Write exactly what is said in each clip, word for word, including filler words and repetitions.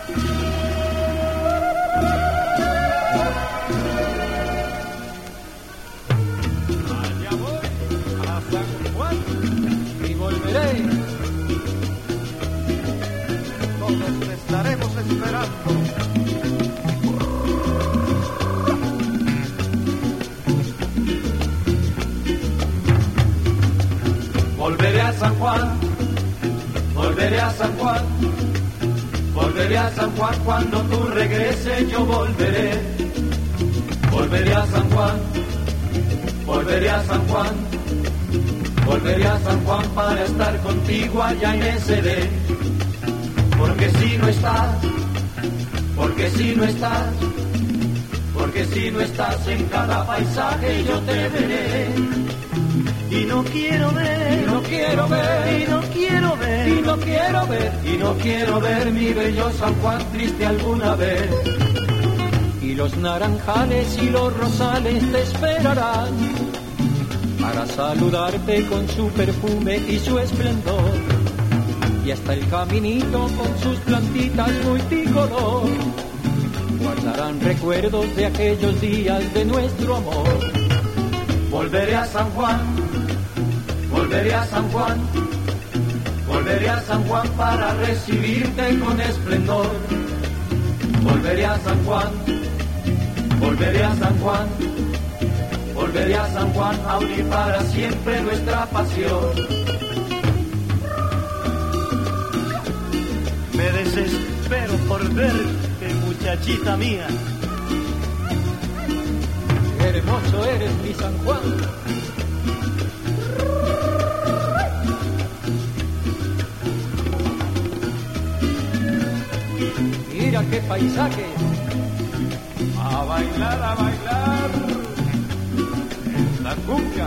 Volveré a San Juan, volveré a San Juan, volveré a San Juan cuando tú regreses, yo volveré. Volveré a San Juan, volveré a San Juan, volveré a San Juan para estar contigo allá en ese D. Porque si no estás, porque si no estás, porque si no estás en cada paisaje yo te veré. Y no quiero ver, y no quiero ver, y no quiero ver, y no quiero ver, y no quiero ver mi bello San Juan triste alguna vez. Y los naranjales y los rosales te esperarán para saludarte con su perfume y su esplendor. Y hasta el caminito con sus plantitas multicolor guardarán recuerdos de aquellos días de nuestro amor. Volveré a San Juan, volveré a San Juan, volveré a San Juan para recibirte con esplendor. Volveré a San Juan, volveré a San Juan, volveré a San Juan a unir para siempre nuestra pasión. Me desespero por verte, muchachita mía. Qué hermoso eres, mi San Juan. Mira qué paisaje. A bailar, a bailar la cumbia.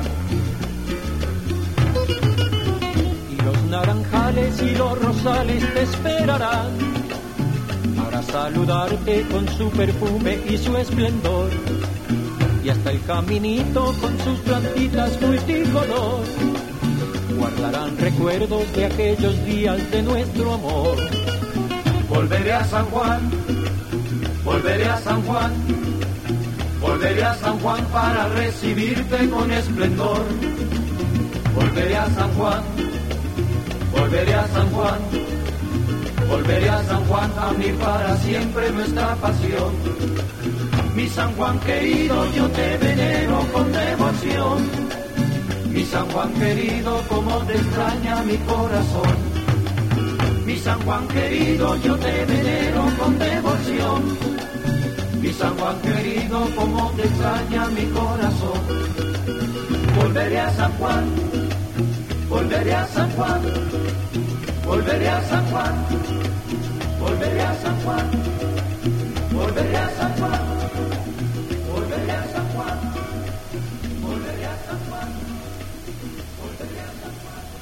Y los naranjales y los rosales te esperarán para saludarte con su perfume y su esplendor. Y hasta el caminito con sus plantitas multicolor guardarán recuerdos de aquellos días de nuestro amor. Volveré a San Juan, volveré a San Juan, volveré a San Juan para recibirte con esplendor. Volveré a San Juan, volveré a San Juan, volveré a San Juan a unir para siempre nuestra pasión. Mi San Juan querido, yo te venero con devoción. Mi San Juan querido, como te extraña mi corazón. Mi San Juan querido, yo te venero con devoción. Mi San Juan querido, como te extraña mi corazón. Volveré a San Juan, volveré a San Juan, volveré a San Juan, volveré a San Juan, volveré a San Juan, volveré a San Juan, volveré a San Juan, volveré a San Juan.